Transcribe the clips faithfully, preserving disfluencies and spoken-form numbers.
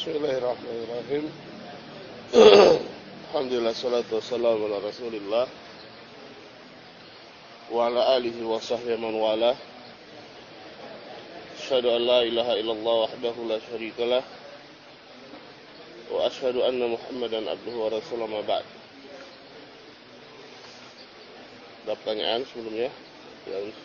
Bismillahirrahmanirrahim. Alhamdulillah, salatu wassalamu ala Rasulillah wa ala alihi wa sahbihi man wala. Asyhadu an la ilaha illallah wahdahu la syarikalah wa asyhadu anna Muhammadan abduhu wa rasuluhu, ma ba'd. Ada pertanyaan sebelumnya? Yang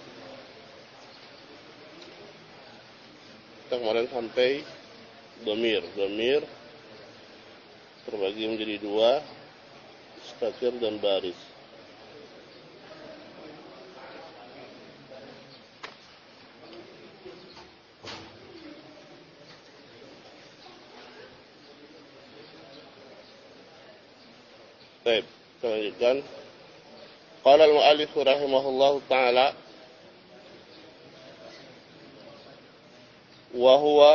kita kemarin sampai Domir, domir terbagi menjadi dua, mustatir dan baris. Baik, kita lanjutkan. Qala al-mu'allif rahimahullahu ta'ala wa huwa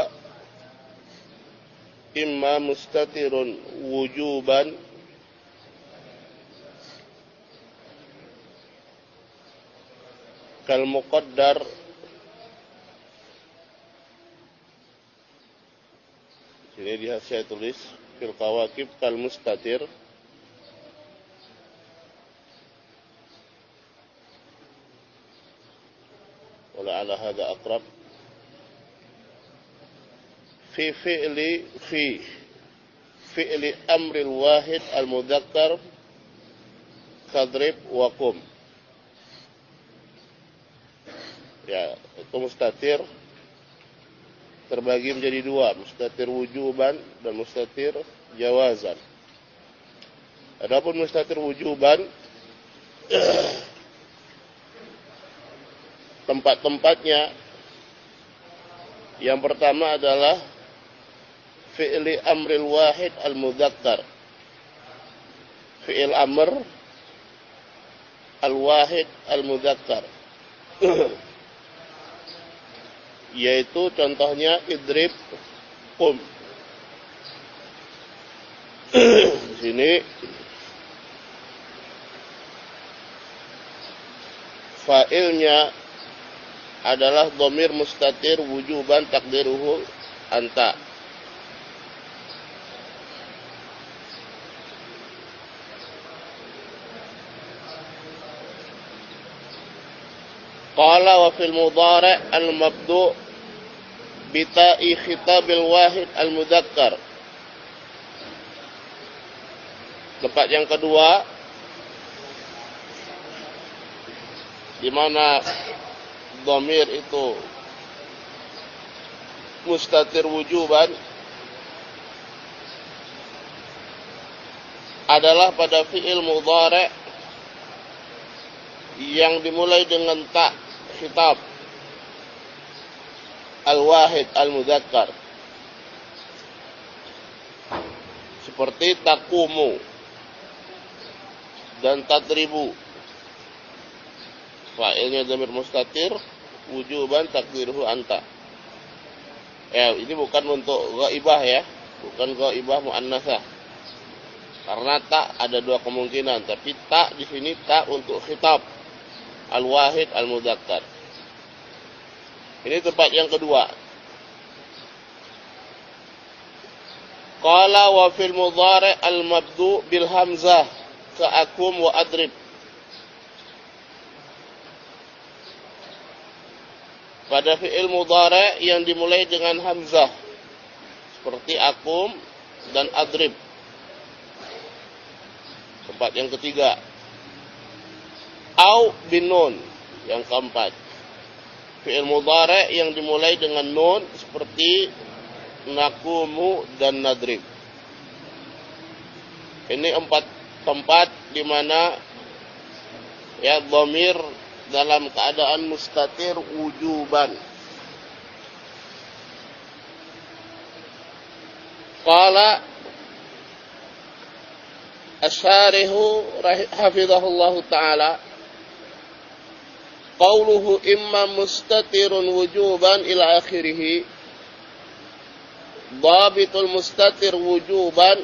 imma mustatirun wujuban kal muqaddar ini di saya tulis fil qawaqib kal mustatir wala ala hadha aqrab fi fi'li fi fi'li amril wahid al-mudzakkar kadrib wa qum. Ya, itu mustatir terbagi menjadi dua, mustatir wujuban dan mustatir jawazan. Adapun mustatir wujuban tempat-tempatnya yang pertama adalah fi'li amril wahid al-mudzakkar. Fi'il amr al-wahid al-mudzakkar. Yaitu contohnya idrib, qum. Di sini fa'ilnya adalah dhamir mustatir wujuban takdiruhu anta. Qala wa fil mudhari' al-mabdu' bi ta'i khitabil wahid al-mudzakkar. Tempat yang kedua di mana dhamir itu mustatir wujuban adalah pada fi'il mudhari' yang dimulai dengan ta' khitab al-wahid al-mudzakkar, seperti taqumu dan tadribu. Fa'ilnya dhamir mustatir wujuban takdiruhu anta. Ya, ini bukan untuk ghaibah ya, bukan ghaibah muannasah. Karena ta ada dua kemungkinan, tapi ta di sini ta untuk khitab al-wahid al-mudzakkar. Ini tempat yang kedua. Qala wa fil mudhari' al-mabdu' bil hamzah ka akum wa adrib. Pada fi'il mudhari' yang dimulai dengan hamzah seperti akum dan adrib. Tempat yang ketiga. Au bin nun, yang keempat. Fi'il mudhari' yang dimulai dengan nun seperti nakumu dan nadrib. Ini empat tempat di mana ya dhamir dalam keadaan mustatir wujuban. Qala asy-syarihu hafizahullahu ta'ala qauluhu imma mustatirun wujuban ila akhirih. Dhabitul mustatir wujuban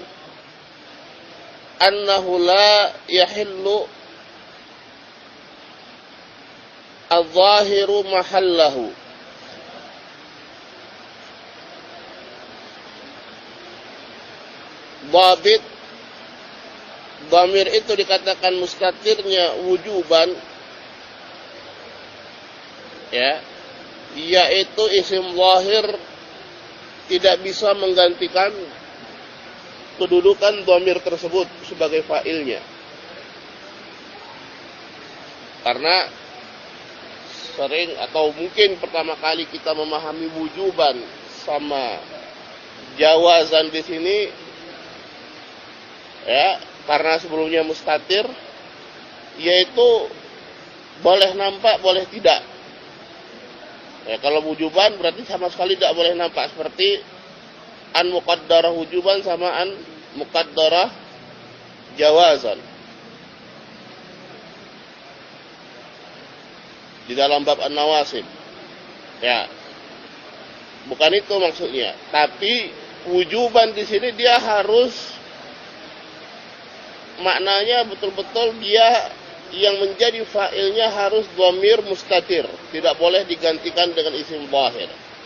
annahu la yahillu adh-dhahiru mahallahu dhabit dhamir itu dikatakan mustatirnya wujuban, ya, yaitu isim zahir tidak bisa menggantikan kedudukan dhamir tersebut sebagai fa'ilnya. Karena sering atau mungkin pertama kali kita memahami wujuban sama jawazan di sini, ya, karena sebelumnya mustatir, yaitu boleh nampak, boleh tidak. Ya, kalau wujuban berarti sama sekali tidak boleh nampak, seperti an muqaddarah wujuban sama an muqaddarah jawazan. Di dalam bab an-nawasib. Ya. Bukan itu maksudnya, tapi wujuban di sini dia harus maknanya betul-betul dia yang menjadi fa'ilnya harus dhamir mustatir, tidak boleh digantikan dengan isim zahir.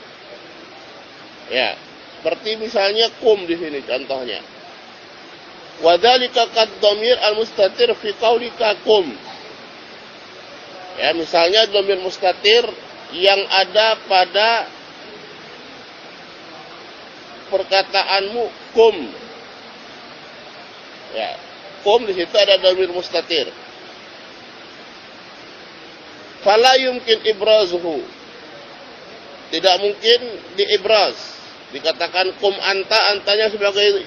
Ya, seperti misalnya kum di sini contohnya. Wa dzalika qad dhamir al-mustatir fi qaulika kum. Ya, misalnya dhamir mustatir yang ada pada perkataanmu kum. Ya, kum di situ ada dhamir mustatir. Fala yumkin ibrazuhu. Tidak mungkin diibraz. Dikatakan kum anta, antanya sebagai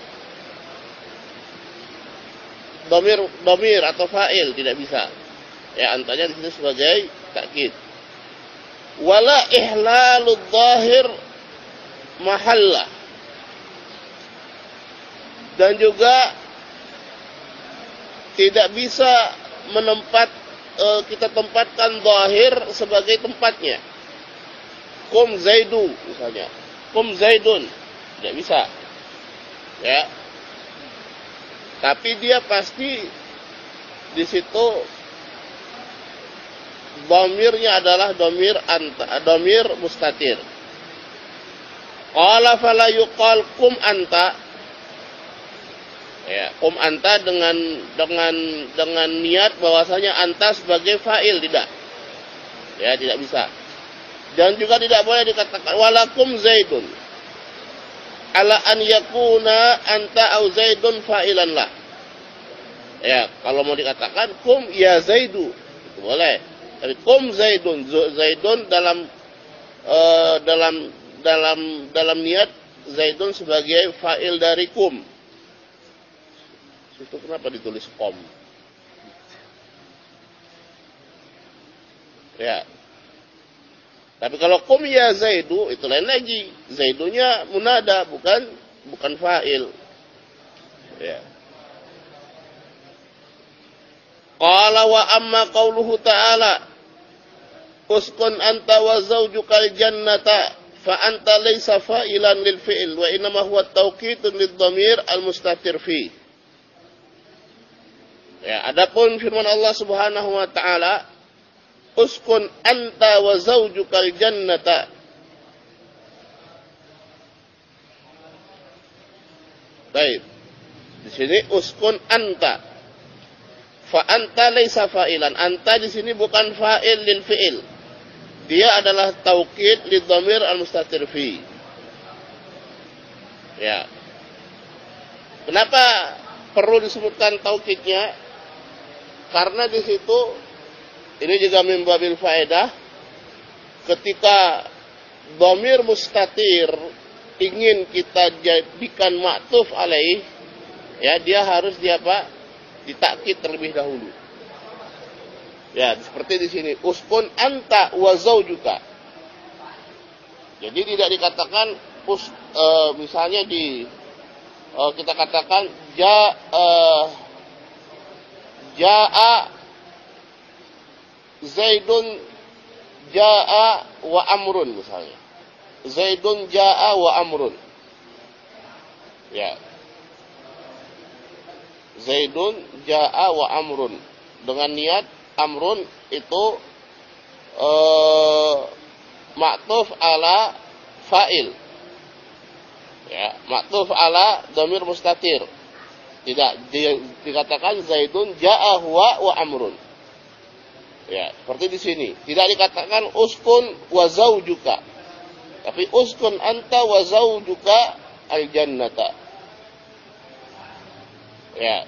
dhamir dhamir atau fa'il, tidak bisa. Ya, antanya di situ sebagai takkid. Wala ihlalud zahir mahalla. Dan juga tidak bisa menempat e, kita tempatkan zahir sebagai tempatnya. Kum zaidu misalnya. Kum zaidun. Tidak bisa. Ya. Tapi dia pasti di situ dhamirnya adalah dhamir anta, dhamir mustatir. Qala fala yuqal kum anta. Ya, kum anta dengan dengan dengan niat bahwasanya anta sebagai fa'il, tidak. Ya, tidak bisa. Dan juga tidak boleh dikatakan walakum zaidun. Ala an yakuna anta au zaidun fa'ilan lah. Ya, kalau mau dikatakan kum ya zaidu, itu boleh. Tapi kum zaidun, zaidun dalam uh, dalam dalam dalam niat zaidun sebagai fa'il dari kum. Itu kenapa ditulis kom? Ya. Tapi kalau kum ya zaidu, itu lain lagi. Zaidunya munada, bukan bukan fa'il. Ya. Qala wa amma qauluhu ta'ala uskun anta wa zawjukal jannata fa anta laysa fa'ilan lil fi'il wa innama huwa tawqitun lid dhamir al mustatir fi. Ya, adapun firman Allah Subhanahu wa taala, uskun anta wa zawjukal jannata. Baik. Di sini uskun anta. Fa anta laisa fa'ilan. Anta di sini bukan fa'il lil fi'il. Dia adalah taukid lid dhamir al mustatir fi. Ya. Kenapa perlu disebutkan taukidnya? Karena di situ ini juga mimbabil faedah, ketika dhamir mustatir ingin kita jadikan ma'tuf alaih, ya, dia harus dia apa? Ditakkid terlebih dahulu. Ya, seperti di sini uskun anta wa zawjuka. Jadi tidak dikatakan us, e, misalnya di e, kita katakan ja e, Ja'a Zaidun Ja'a wa Amrun misalnya. Zaidun Ja'a wa Amrun. Ya. Zaidun Ja'a wa Amrun. Dengan niat Amrun itu eh, ma'tuf ala fa'il. Ya, maktuf ala dhamir mustatir. Tidak di, dikatakan Zaidun ja'a huwa wa amrun. Ya, seperti di sini. Tidak dikatakan uskun wa zaujuka. Tapi uskun anta wa zaujuka al jannata. Ya.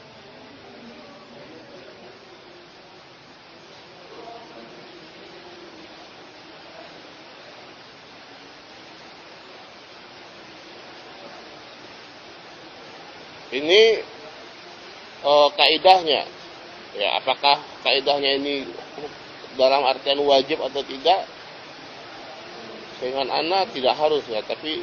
Ini uh, kaidahnya, ya apakah kaidahnya ini dalam artian wajib atau tidak? Dengan anak tidak harus ya, tapi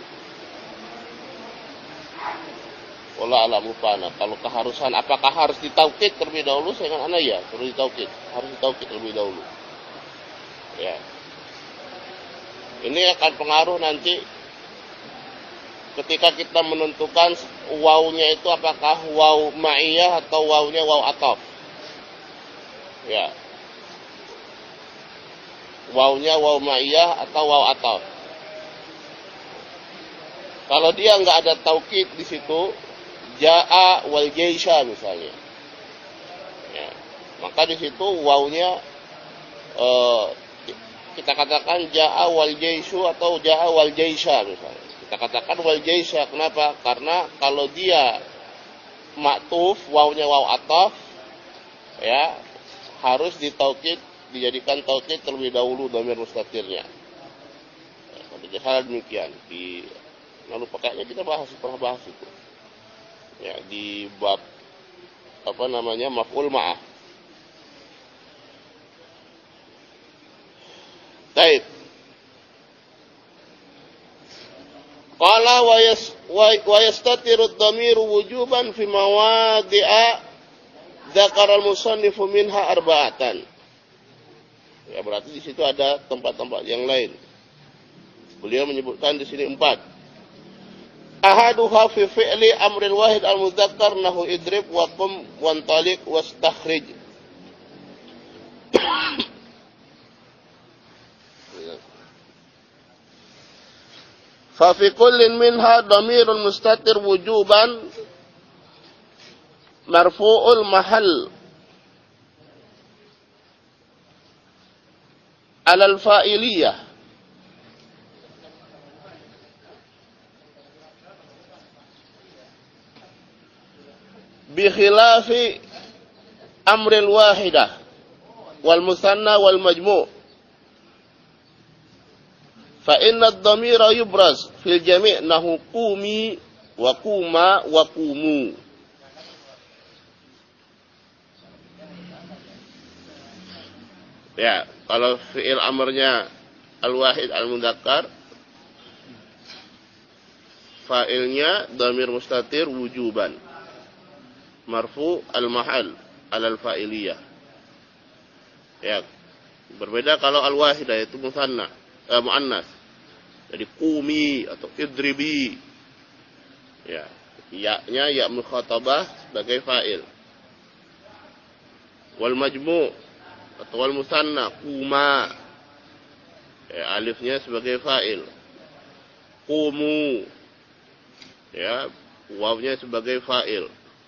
wala alam upana. Kalau keharusan, apakah harus ditaukid terlebih dahulu? Dengan anak ya, perlu ditaukid, harus ditaukid terlebih dahulu. Ya, ini akan pengaruh nanti. Ketika kita menentukan wawunya itu apakah waw ma'iyah atau wawunya waw ataf. Ya. Wawunya waw ma'iyah atau waw ataf. Kalau dia nggak ada taukid di situ, ja'a wal jaisha misalnya. Ya. Maka di situ wawunya eh, kita katakan ja'a wal jaishu atau ja'a wal jaisha misalnya. Kita katakan wal jaisha, kenapa? Karena kalau dia maktuf, wawnya waw ataf, ya harus ditaukid, dijadikan taukid terlebih dahulu dhamir mustatirnya. Ya, sampai hal demikian. Di lalu pakainya kita bahas, pernah bahas itu. Ya, di bab apa namanya maf'ul ma'ah. Baik. Qala wa yastatiru ad-dhamiru wujuban fi mawadi'a dzakara al-musannifu minha arba'atan. Ya berarti di situ ada tempat-tempat yang lain. Beliau menyebutkan di sini empat. Ahaduha fi fi'li amrin wahid al-mudzakkar nahu idrib wa qum wa antaliq wastakhrij. ففي كل منها ضمير مستتر وجوبا مرفوع المحل على الفاعلية بخلاف أمر الواحدة والمثنى والمجموع fa inna ad-dhamira yubraz fil jami' nahu qumi wa quma wa qumu. Ya, kalau fi'il amrnya al-wahid al-mudzakkar, fa'ilnya dhamir mustatir wujuban, marfu al-mahal alal fa'iliyah. Ya, berbeda kalau al-wahidah itu musanna, eh, muannas. Jadi qumi atau idribi. Ya, ya-nya ya mukhatabah sebagai fa'il. Wal majmu' atau wal musanna quma. Ya, alifnya sebagai fa'il. Qumu. Ya, wawnya sebagai fa'il.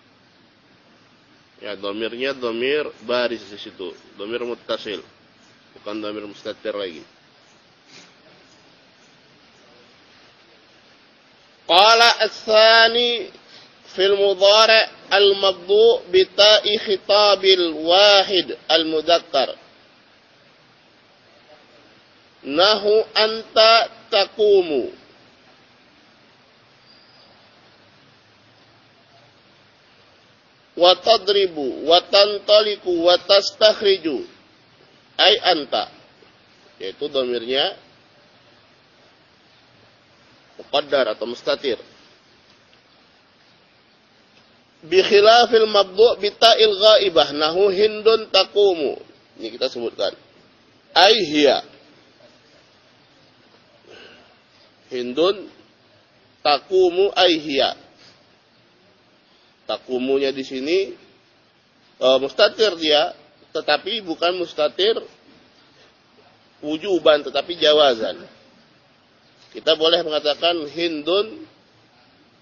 Ya, dhamirnya dhamir baris di situ, dhamir muttasil, bukan dhamir mustatir lagi. Qala ats-tsani fil mudhari' al-mabdu' bi ta'i khitabil wahid al-mudzakkar. Nahu anta taqumu. Wa tadribu wa tantaliku wa tastakhriju ay anta, yaitu dhamirnya muqaddar atau mustatir. Bi khilafil mabdu' bi ta'il ghaibah nahu hindun taqumu. Ini kita sebutkan. Ay hiya. Hindun taqumu ay hiya. Takumunya di sini e, mustatir dia, tetapi bukan mustatir wujuban, tetapi jawazan. Kita boleh mengatakan hindun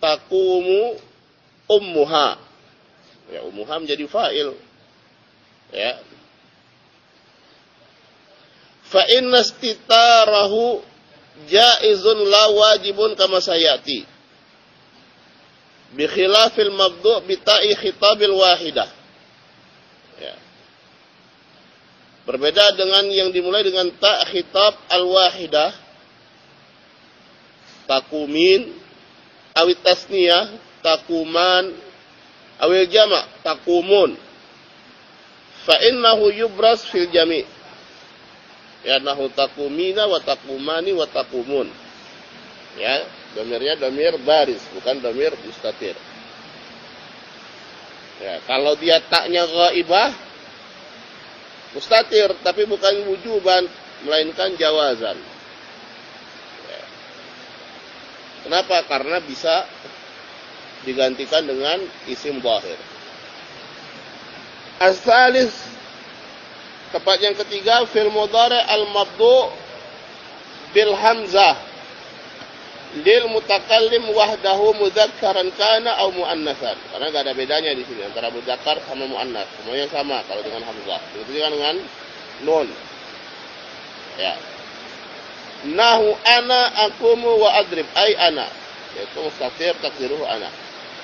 taqumu ummuha. Ya, ummuha menjadi fa'il. Ya. Fa inna istitarahu jaizun la wajibun kama sayati. Bi khilafil mabdu' bi ta'i khitabil wahidah. Ya. Berbeda dengan yang dimulai dengan ta' khitab al-wahidah. Takumin, awit tasniyah, takuman, awil jama' takumun. Fa innahu yubras fil jami'. Ya nahu takumina wa takumani wa takumun. Ya, domirnya domir baris, bukan domir mustatir. Ya, kalau dia taknya ghaibah mustatir, tapi bukan wujuban, melainkan jawazan. Ya. Kenapa? Karena bisa digantikan dengan isim zahir. As-salis, tempat yang ketiga, fil mudhari al-mabdu' bil hamzah lil mutakallim wahdahu mudzakkaran kana aw muannatsan. Karena enggak ada bedanya di sini antara mudzakkar sama muannats. Semuanya sama kalau dengan hamzah. Begitu juga dengan nun. Ya. Nahu ana akumu wa adrib ay ana. Yaitu mustatir takdiruhu ana.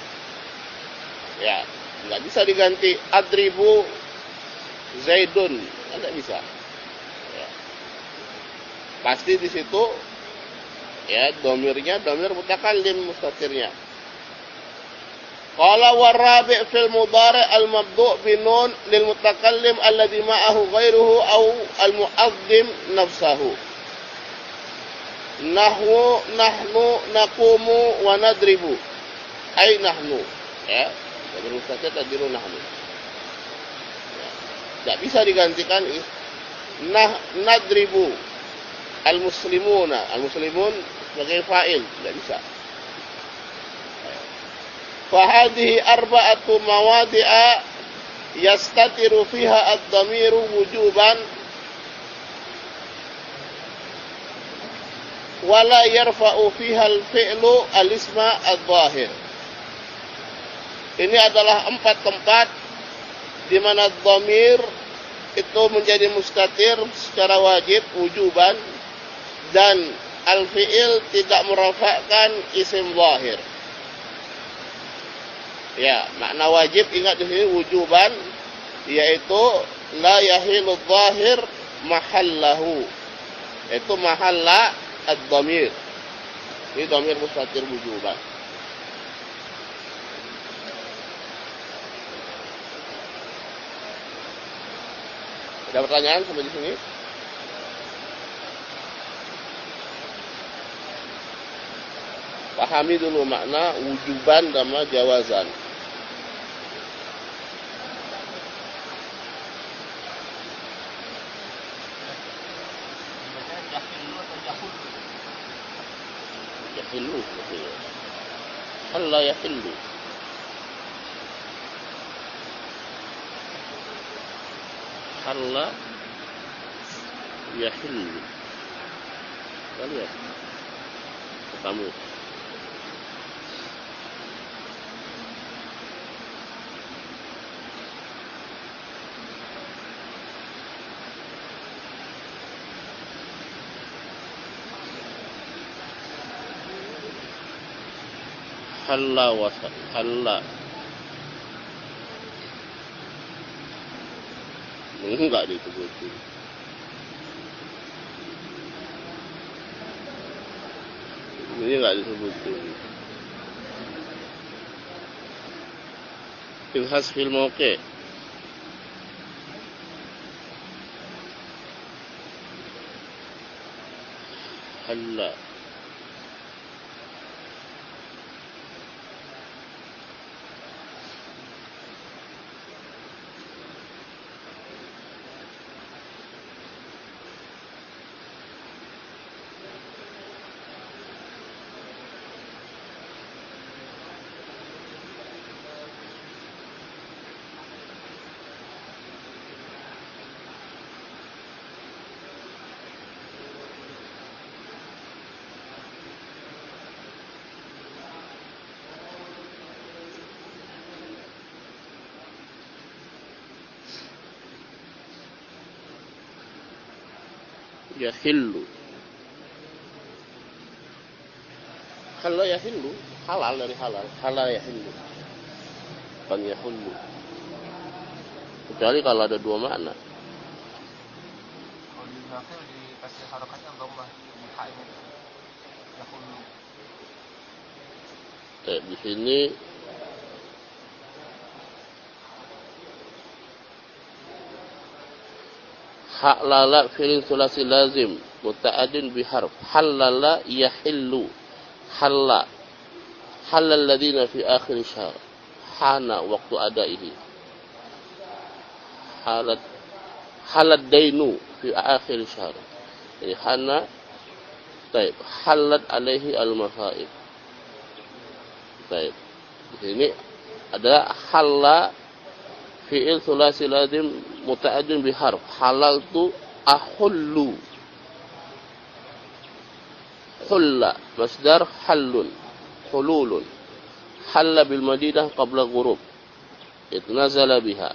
Ya, enggak bisa diganti adribu Zaidun, enggak bisa. Ya. Pasti di situ ya domirnya domir mutakallim mustatirnya. Qala warabi' fil mudhari' al-mabdu' bi nun lil mutakallim alladhi ma'ahu ghairuhu aw al-mu'azzim nafsahu. Nahwu nahnu naqumu wa nadribu. Ai nahnu. Ya, domir mustatir tadiru nahnu. Tidak bisa digantikan nah nadribu al-muslimuna, al-muslimun sebagai fa'il, tidak bisa. Fa hadhihi arba'atu mawadi'a yastatiru fiha ad-dhamiru wujuban wa la yarfa'u fiha al-fi'lu al-isma adh-dhahir. Ini adalah empat tempat di mana dhamir itu menjadi mustatir secara wajib wujuban dan al-fi'il tidak merafa'kan isim zahir. Ya, makna wajib ingat di sini wujuban yaitu la yahilu zahir mahallahu. Itu mahalla ad-dhamir. Ini dhamir mustatir wujuban. Ada pertanyaan sampai di sini? Pahami dulu makna wujuban dan jawazan. Yahillu. Allah yahillu. Allah yahillu. Lihat. Kamu. Halla wasal. Halla. Enggak disebut. Ini enggak disebut. Fil hasfil mauqi'. Halla. yahillu. Halla yahillu, halal dari halal, halal yahillu. Bukan yahullu. Kecuali kalau ada dua makna. Kalau di belakang dikasih harokatnya dhammah di ha ini. Yahullu. Kayak di sini halala fi'il sulasi lazim muta'addin bi harf. Halala yahillu. Halla. Halal ladina fi akhir syahr. Hana waktu adaihi. Halat halat dainu fi akhir syahr. Jadi hana taib halat alaihi al-masaib. Taib. Di sini ada halla fi'il sulasi lazim muta'addin bi harf. Halal tu ahullu. Hulla masdar hallun hululun. Halla bil Madinah qabla ghurub. Itnazala biha.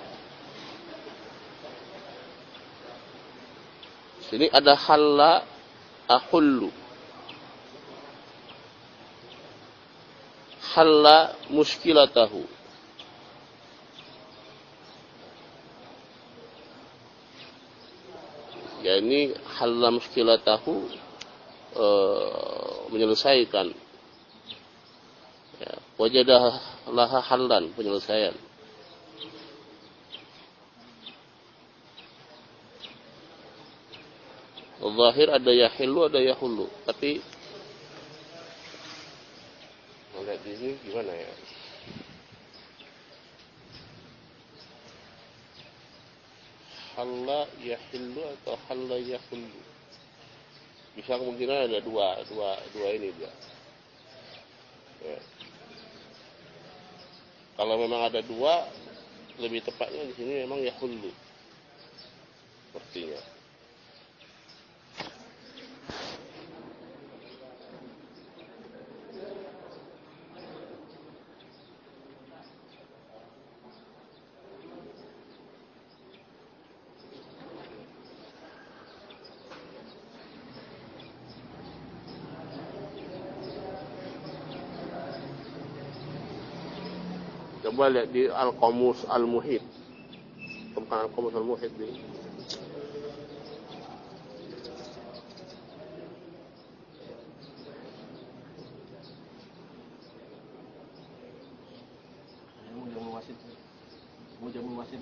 Sini ada halla ahullu. Halla muskilatahu. Ya ini halla muskilatahu e, menyelesaikan. Ya, wajadah laha hallan penyelesaian. Zahir ada yahillu ada yahullu, tapi lihat di sini gimana ya? Halla yahillu atau halla yahullu? Bisa kemungkinan ada dua, dua, dua ini dia. Ya. Kalau memang ada dua, lebih tepatnya di sini memang yahullu. Sepertinya. Coba lihat di Al-Qamus Al-Muhit. Bukan Al-Qamus Al-Muhit ini. Mau jamu wasit. Mau jamu wasit.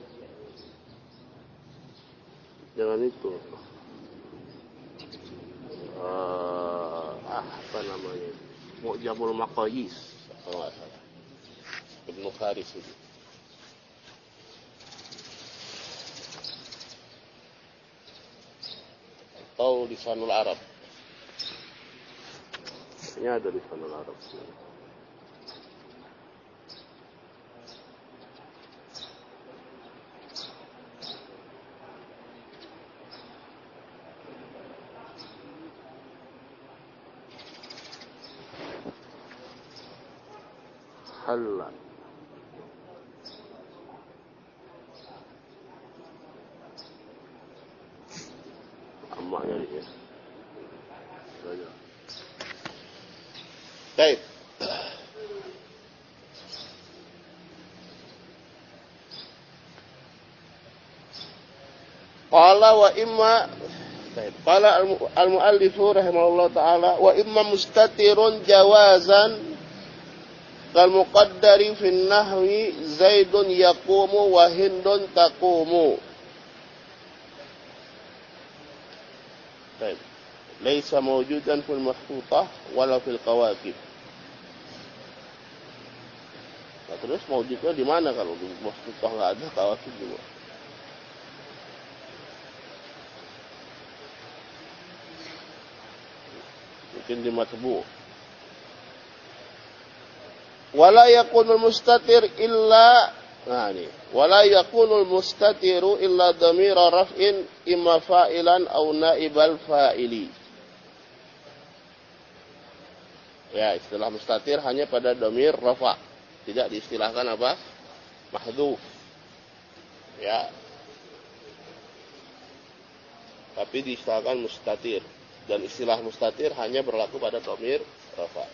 Jangan itu. Uh, ah, apa namanya? Mu'jamul Maqayis. Kalau nggak salah. Ibnu Faris itu. Atau Lisanul Arab. Ini ada Lisanul Arab. Halla. Amaknya ini ya. Banyak. Baik. Qala wa imma Baik. Qala al-muallifu rahimahullah ta'ala wa imma mustatirun jawazan kal muqaddari fin nahwi Zaidun yaqumu wa Hindun taqumu. Baik. Laisa mawjudan fil mahfutah wala fil qawakib. Nah, terus mawjudnya di mana kalau di mahfutah enggak ada, qawakib juga? Mungkin di matbu'. Wala yakunul mustatir illa nah ini wala yakunul mustatiru illa dhamira raf'in imma fa'ilan aw naibal fa'ili. Ya, istilah mustatir hanya pada dhamir rafa, tidak diistilahkan apa? Mahdhuf. Ya. tapi diistilahkan mustatir, dan istilah mustatir hanya berlaku pada dhamir rafa.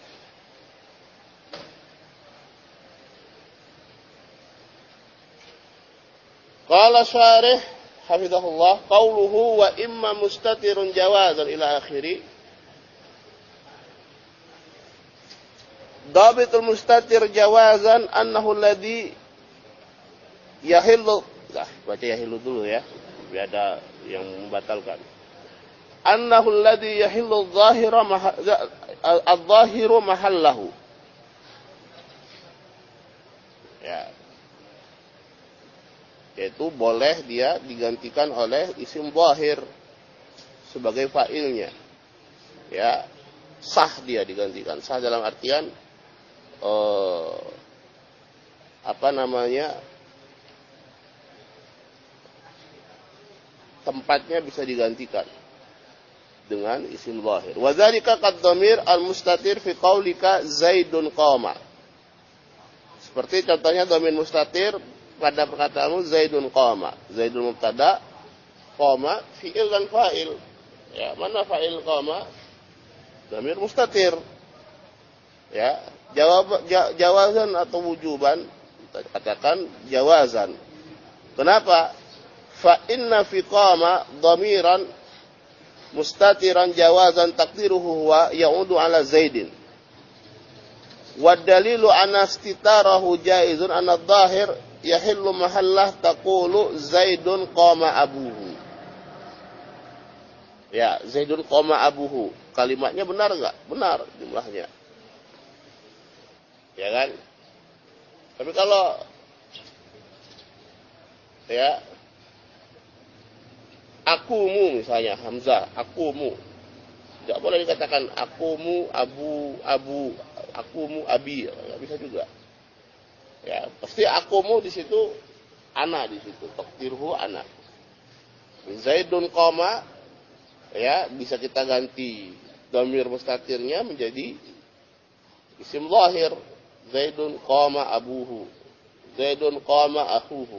Qala syarih hafizahullah qauluhu wa imma mustatirun jawazan ila akhiri. Dhabitul mustatir jawazan annahu alladhi yahillu. Nah, baca yahillu dulu ya, biar ada yang membatalkan. Annahu alladhi yahillu adh-dhahira adh-dhahiru mahallahu. Ya. Yaitu boleh dia digantikan oleh isim zahir sebagai fa'ilnya. Ya, sah dia digantikan. Sah dalam artian eh, apa namanya? Tempatnya bisa digantikan dengan isim zahir. Wa dzalika qad dhamir al-mustatir fi qaulika Zaidun qama. Seperti contohnya dhamir mustatir pada perkataanmu Zaidun qama. Zaidun mubtada, qama fi'il dan fa'il. Ya, mana fa'il qama? Dhamir mustatir. Ya, jawab jawazan atau wujuban, kita katakan jawazan. Kenapa? Fa inna fi qama dhamiran mustatiran jawazan taqdiruhu huwa ya'udu ala Zaidin. Wa dalilu anna istitarahu jaizun anna adh-dhahir yahillu mahallah taqulu Zaidun qama abuhu. Ya, Zaidun qama abuhu. Kalimatnya benar enggak? Benar jumlahnya. Ya kan? Tapi kalau ya akumu misalnya hamzah, akumu. Tidak boleh dikatakan akumu abu abu akumu abi, enggak bisa juga. Ya, pasti akumu di situ ana di situ, takdirhu ana. Zaidun qama ya bisa kita ganti dhamir mustatirnya menjadi isim zahir. Zaidun qama abuhu. Zaidun qama akhuhu.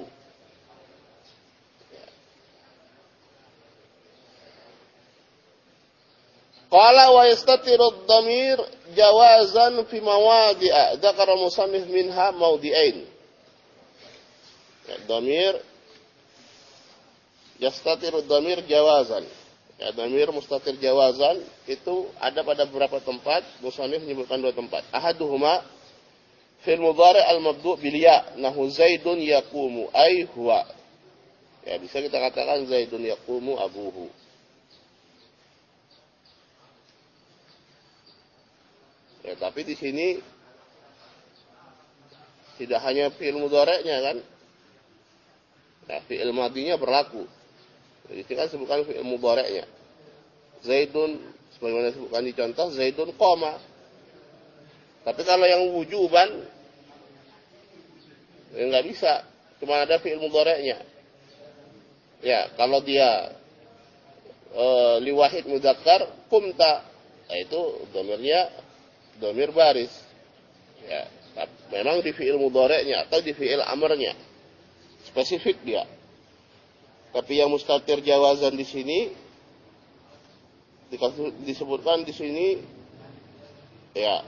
Qala wa yastatiru ad-dhamir jawazan fi mawadi'a dzakara musannif minha mawdi'ain. Ya, dhamir yastatiru ad-dhamir jawazan. Ya, dhamir mustatir jawazan itu ada pada beberapa tempat. Musannif menyebutkan dua tempat. Ahaduhuma fil mudhari' al-mabdu' bil ya, nahu Zaidun yaqumu ay huwa. Ya, bisa kita katakan Zaidun yaqumu abuhu. Ya, tapi di sini tidak hanya fi'il mudhari'nya kan. Nah, fi'il madinya berlaku. Jadi kita sebutkan fi'il mudhari'nya. Zaidun, sebagaimana disebutkan di contoh, Zaidun qama. Tapi kalau yang wujuban, ya nggak bisa. Cuma ada fi'il mudhari'nya. Ya, kalau dia e, liwahid mudzakkar, qumta. Nah, itu dhamirnya dhamir baris. Ya, memang di fi'il mudhari'nya atau di fi'il amrnya. Spesifik dia. Tapi yang mustatir jawazan di sini disebutkan di sini ya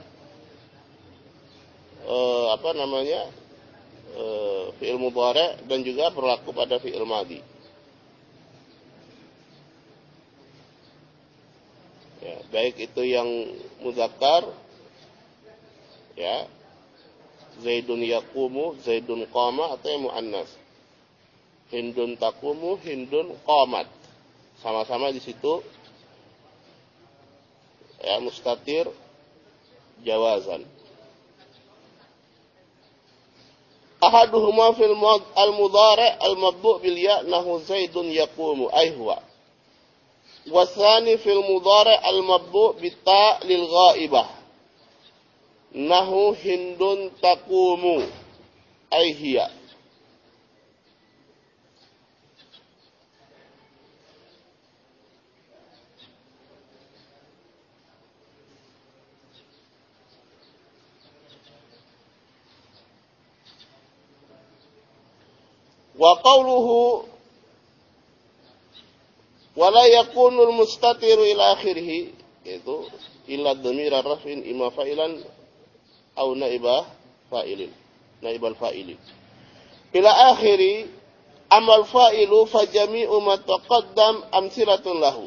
eh, apa namanya? Eh, fi'il mudhari' dan juga berlaku pada fi'il madi. Ya, baik itu yang mudzakkar ya, Zaidun yaqumu, Zaidun qama, atau yang muannas. Hindun taqumu, Hindun qamat. Sama-sama di situ ya mustatir jawazan. Ahaduhuma fil al-mudhari' al-mabdu' bil ya, nahu Zaidun yaqumu ay huwa. Wasani fil mudhari' al-mabdu' bit ta' lil ghaibah. Nahu Hindun taqumu ay hiya. Wa qawluhu Wala yakunul mustatiru ila akhirih, yaitu illa dhamir rafin imma fa'ilan au naibah fa'ilin, naibal fa'ili. Ila akhiri amal fa'ilu fajami'u ma taqaddam amsilatun lahu.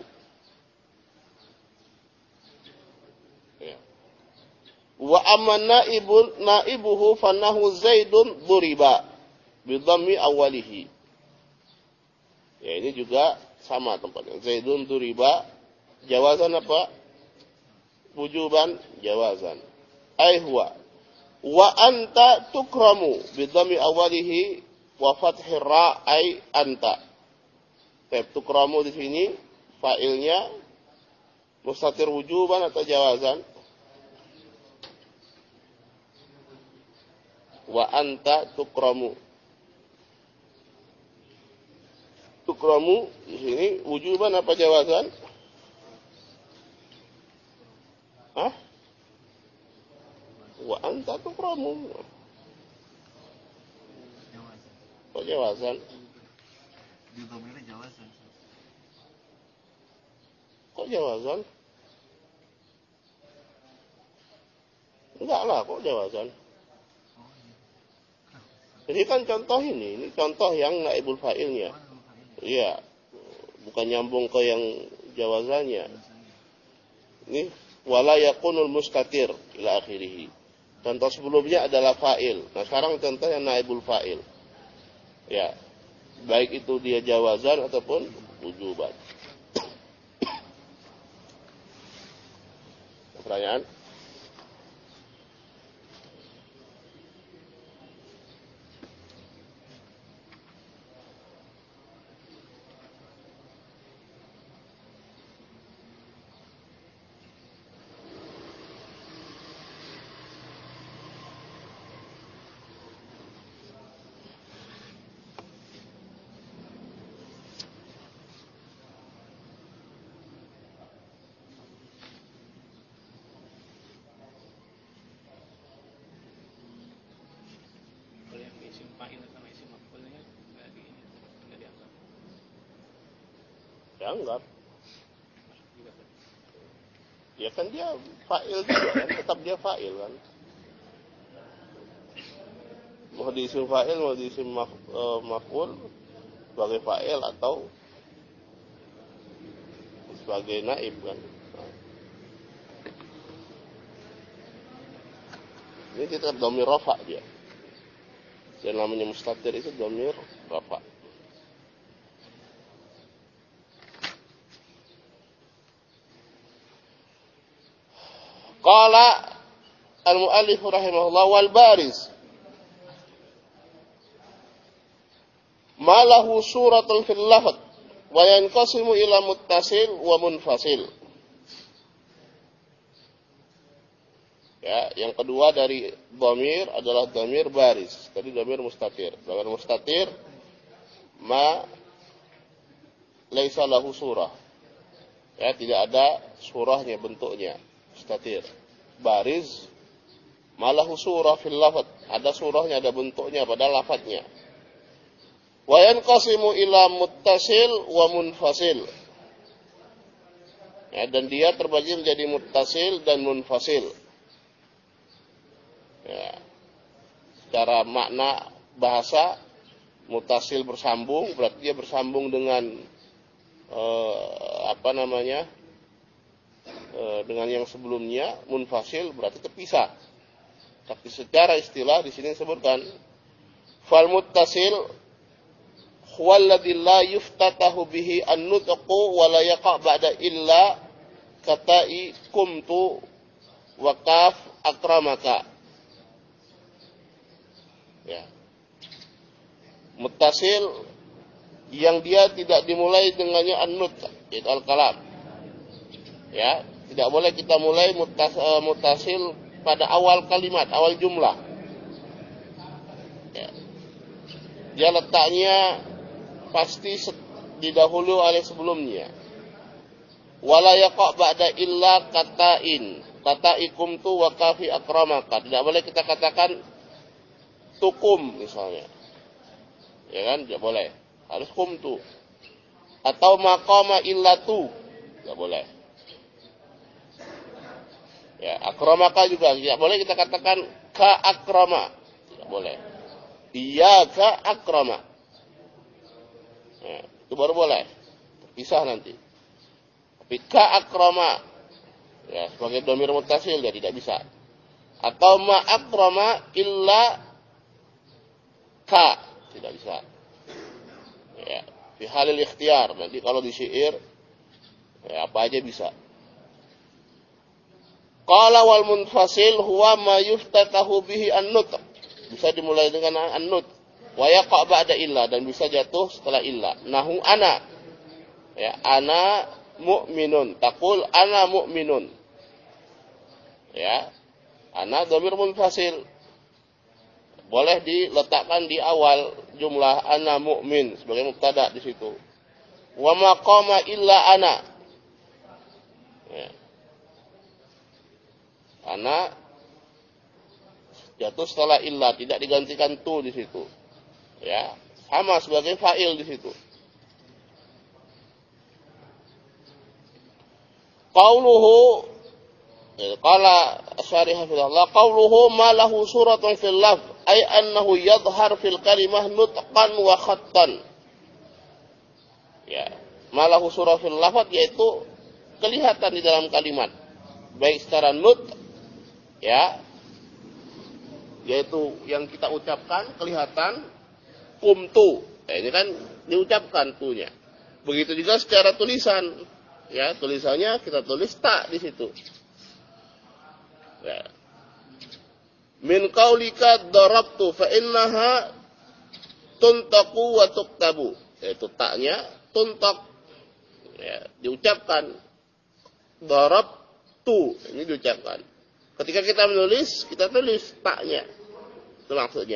Ya. Wa amma naibun naibuhu fanahu Zaidun duriba bidhammi awalihi. Ya, ini juga sama tempatnya. Zaidun duriba, jawazan apa? Wujuban, jawazan. Ai huwa wa anta tukramu bidhammi awalihi wa fathir ra ai anta. Tab tukramu di sini fa'ilnya mustatir wujuban atau jawazan? Wa anta tukramu. Tukramu di sini wujuban apa jawazan? Hah? Wa anta tukramu. Kok jawazan? Di dhamirnya jawazan. Kok jawazan? Enggak lah, kok jawazan? Ini kan contoh ini, ini contoh yang naibul fa'ilnya. Iya, bukan nyambung ke yang jawazannya. Ini wala yakunul mustatir ila akhirih. Contoh sebelumnya adalah fa'il. Nah, sekarang contoh yang naibul fa'il. Ya, baik itu dia jawazan ataupun wujuban. Pertanyaan? Dianggap. Ya kan dia fa'il juga kan, tetap dia fa'il kan. Mau diisim fa'il, mau diisim maf, uh, maf'ul sebagai fa'il atau sebagai naib kan. Nah. Ini tetap dhamir rafa dia. Yang namanya mustatir itu dhamir rafa. Qala al-mu'allif rahimahullah wal bariz ma lahu suratun fil lafz wa yanqasimu ila muttasil wa munfasil. Ya, yang kedua dari dhamir adalah dhamir baris. Tadi dhamir mustatir. Dhamir mustatir ma laisa lahu surah. Ya, tidak ada surahnya, bentuknya. Mustatir. Baris malahu surah fil lafaz, ada surahnya, ada bentuknya pada lafadznya. Wa yanqasimu ila muttasil wa munfasil. Ya, dan dia terbagi menjadi muttasil dan munfasil. Ya. Secara makna bahasa, muttasil bersambung, berarti dia bersambung dengan eh, apa namanya? dengan yang sebelumnya. Munfasil berarti terpisah. Tapi secara istilah di sini disebutkan fal muttasil huwa alladhi la yuftatahu bihi an-nutqu wa la yaqa' ba'da illa kata'i kumtu wa qaf akramaka. Ya. Muttasil yang dia tidak dimulai dengannya an-nutq, yaitu al-kalam. Ya, tidak boleh kita mulai mutas, uh, mutasil pada awal kalimat, awal jumlah. Ya. Dia letaknya pasti didahulu oleh sebelumnya. Wala yaqa' ba'da illa kata'in. Kata'ikum tu wa kafi akramaka. Tidak boleh kita katakan tukum misalnya. Ya kan, tidak boleh. Harus kumtu. atau maqama illatu, tidak boleh. Ya, akramaka juga tidak boleh kita katakan ka akrama, tidak boleh. Iyyaka akrama, ya, itu baru boleh, terpisah nanti. Tapi ka akrama, ya, sebagai dhamir muttasil dia tidak bisa. Atau ma akrama illa ka, tidak bisa. Ya, fi halil ikhtiyar, nanti kalau di syair ya, apa aja bisa. Qala wal munfasil huwa ma yuftatahu bihi an-nut'. Bisa dimulai dengan an-nut'. Wa yaqa' ba'da illa, dan bisa jatuh setelah illa. Nahu ana. Ya, ana mu'minun. Taqul ana mu'minun. Ya. Ana dhamir munfasil. Boleh diletakkan di awal jumlah ana mu'min sebagai mubtada di situ. Wa maqama illa ana. Ya. Ana jatuh setelah illa, tidak digantikan tu di situ. Ya, sama sebagai fa'il di situ. Qauluhu, qala Asy'ari hafizahullah, qauluhu ma lahu suratun fil lafz ay annahu yadhhar fil kalimah nutqan wa khattan. Ya, ma lahu surah fil lafz yaitu kelihatan di dalam kalimat, baik secara nut, ya, yaitu yang kita ucapkan kelihatan, kumtu, ya, ini kan diucapkan tunya. Begitu juga secara tulisan, ya, tulisannya kita tulis tak di situ. Ya. Min qaulika darabtu fa innaha tuntaqu wa tuktabu, yaitu taknya tuntak, ya, diucapkan. Darabtu, ini diucapkan. Ketika kita menulis, kita tulis taknya. Itu maksudnya.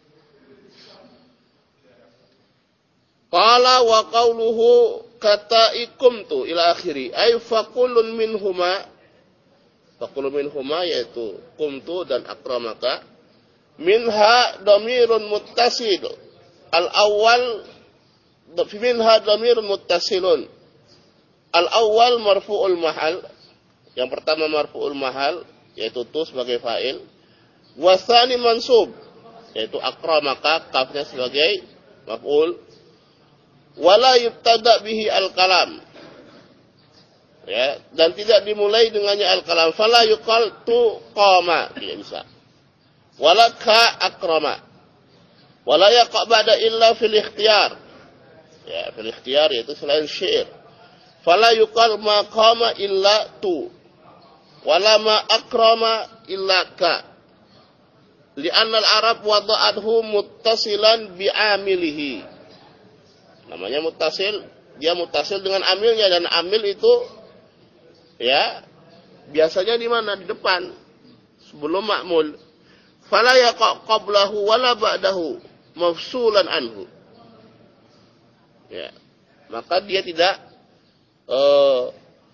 Qala wa qawluhu kataikumtu ila akhiri. Ay faqulun minhuma. Faqulun minhuma yaitu kumtu dan akramaka. Minha dhamirun muttasil. Al-awwal minha dhamirun muttasilun. Al-awwal marfu'ul mahal. Yang pertama marfu'ul mahal, yaitu tu sebagai fa'il. Wasani mansub, yaitu akramaka, kafnya sebagai maf'ul. Wala yubtada bihi al-kalam, ya, dan tidak dimulai dengannya al-kalam. Fala yuqal tu qama, tidak bisa. Wala ka akrama. Wala yaqa' ba'da illa fil ikhtiyar. Ya, fil ikhtiyar yaitu selain syair. Fala yuqal ma qama illa tu. Wala ma akrama illa ka. Li'anna al-arab wada'athu muttasilan bi'amilihi. Namanya muttasil, dia muttasil dengan amilnya, dan amil itu, ya, biasanya di mana? Di depan, sebelum ma'mul. Fala yaqa' qablahu wala ba'dahu mafsulan anhu. Ya. Maka dia tidak uh,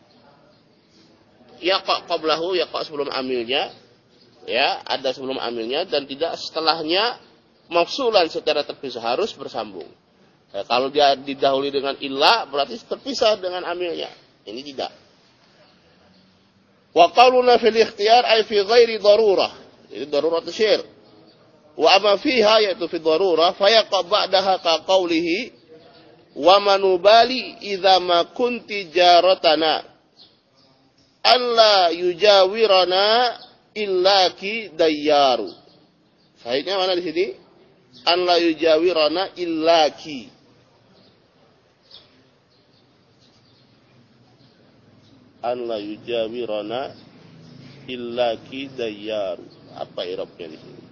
yaqa' qablahu, yaqa' sebelum amilnya, ya, ada sebelum amilnya, dan tidak setelahnya mafsulan secara terpisah, harus bersambung. Ya, kalau dia didahului dengan illa, berarti terpisah dengan amilnya. Ini tidak. Wa qawluna fil ikhtiyar ay fi ghairi darurah. Itu darurat syair. Wa amma fiha, yaitu fi darurah, fayaqa ba'daha ka qawlihi wa manubali idza ma kunti jaratana an la yujawirana illaki dayyaru. Sahihnya mana di sini? An la yujawirana illaki. An la yujawirana illaki dayyaru. Apa i'rabnya di sini?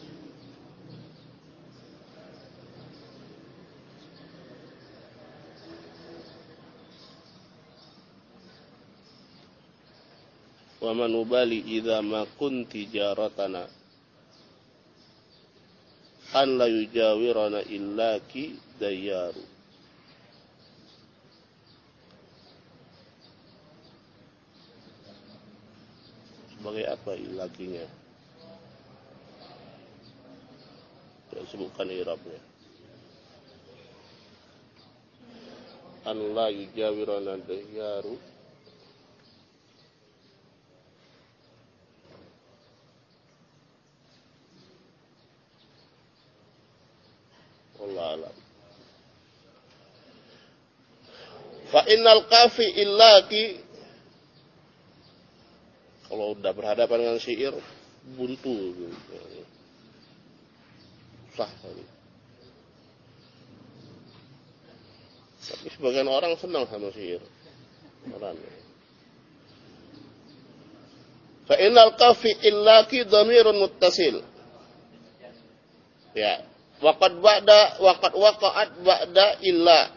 Wa man ubali idza ma kunti jaratana an la yujawirana illaki dayyaru. Sebagai apa ilakinya? Tidak disebutkan i'rabnya. an la yujawirana dahyaru wallahu alam. Fa innal kafi illaki, kalau udah berhadapan dengan syair buntu susah sekali. Tapi sebagian orang senang sama syair orang. Fa innal kafi illaki dhamirun muttasil. Ya, waqad ba'da waqad waqa'at ba'da illa.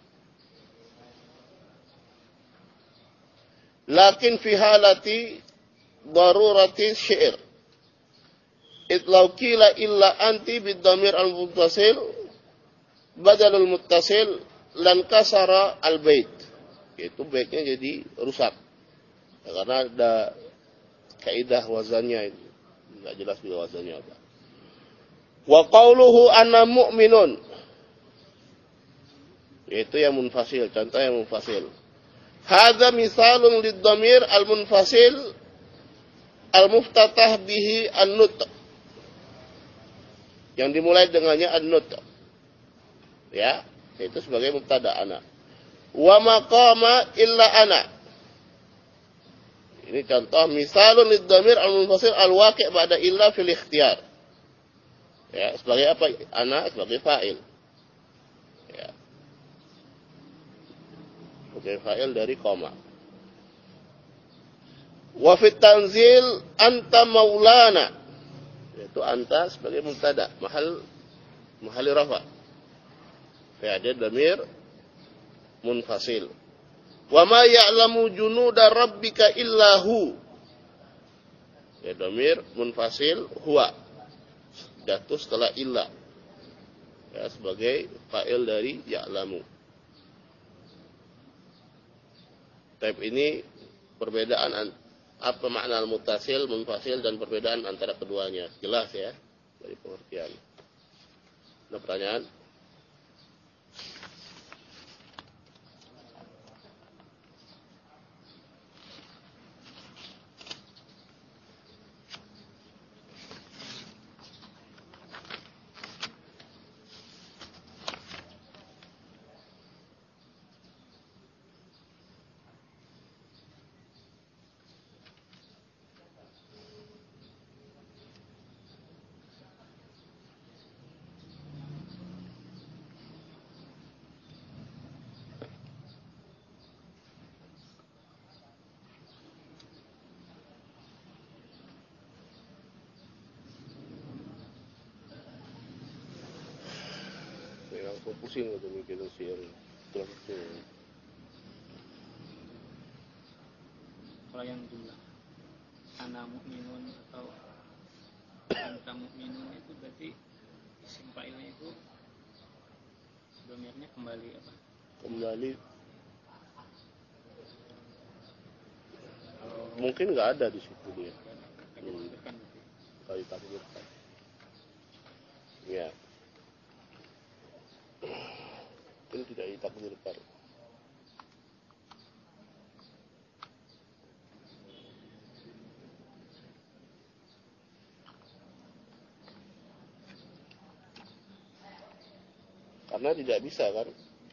Lakin fi halati darurati syair. Itlau qila illa anti bid-dhamir al-muttasil badalul muttasil lan kasara al-bait. Itu baitnya jadi rusak. Ya, karena ada kaidah wazannya itu. Enggak jelas juga wazannya apa. Wa qauluhu anna mu'minun. Itu yang munfasil, contoh yang munfasil. Hadza misalun lid-dhamir al-munfasil al-muftatah bihi an-nut. Yang dimulai dengannya an-nut. Ya, itu sebagai mubtada ana. Wa maqama illa ana. Ini contoh misalun lid-dhamir al-munfasil al-waqi' ba'da illa fil ikhtiyar. Ya, sebagai apa? Ana sebagai fa'il. Ya. Sebagai fa'il dari koma. Wa fit tanzil anta maulana. Yaitu anta sebagai mubtada, mahal mahal rafa. Ya, dia dhamir munfasil. Wa ma ya'lamu junuda rabbika illa hu. Ya, dhamir munfasil huwa. Jatuh setelah illa. Ya, sebagai fa'il dari ya'lamu. Type ini perbedaan apa makna al-muttasil, munfasil dan perbedaan antara keduanya. Jelas ya dari pengertian. Ada pertanyaan? Langsung pusing gitu mikirin syair terus itu. Kalau yang jumlah ana mu'minun atau anta mu'minun itu berarti isim fa'ilnya itu dhamirnya kembali apa? Kembali oh, mungkin nggak ada di situ dia. Hmm. Kali takdirkan. Ya. Itu tidak ditakdirkan. Karena tidak bisa kan.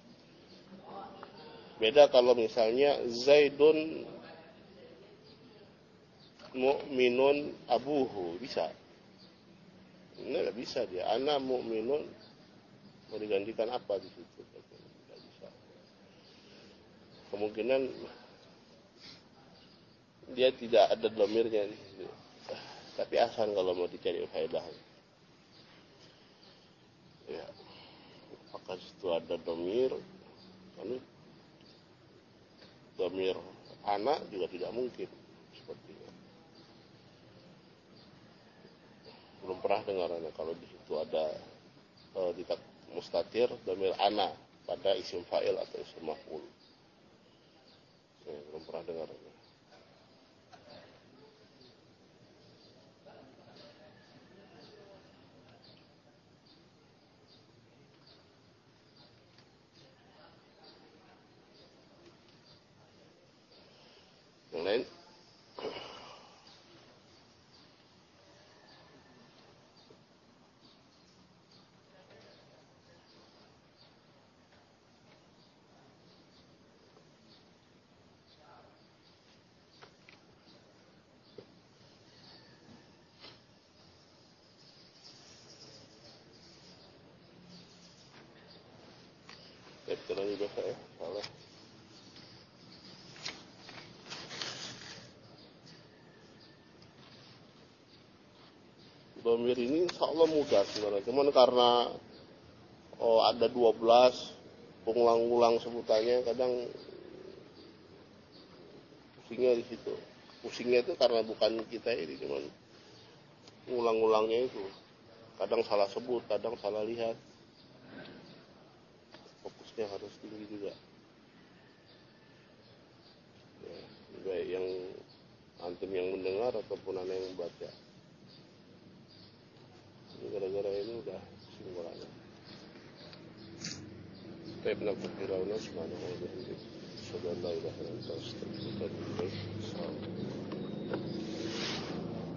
Beda kalau misalnya Zaidun mu'minun abuhu, bisa. Ini tidak bisa dia. Ana mu'minun mau digantikan apa di situ? Tidak bisa. Kemungkinan dia tidak ada dhamirnya di situ. Tapi asal kalau mau dicari faedah. Ya. Apakah situ ada dhamir? Kan dhamir anak juga tidak mungkin sepertinya. Belum pernah dengar kalau di situ ada uh, di mustatir dhamir ana pada isim fa'il atau isim maf'ul. Saya belum pernah dengar. lanjutin aja biasa ya, salah. Domir ini insya Allah mudah sebenarnya, cuman karena oh, ada dua belas pengulang-ulang sebutannya, kadang pusingnya di situ. Pusingnya itu karena bukan kita ini, cuman ngulang-ulangnya itu. Kadang salah sebut, kadang salah lihat. Fokusnya harus tinggi juga. Ya, baik yang antum yang mendengar ataupun anda yang membaca. Ini gara-gara ini udah simbolannya. Baik, nakut fir'auna subhanahu wa ta'ala. Sallallahu alaihi wa sallam.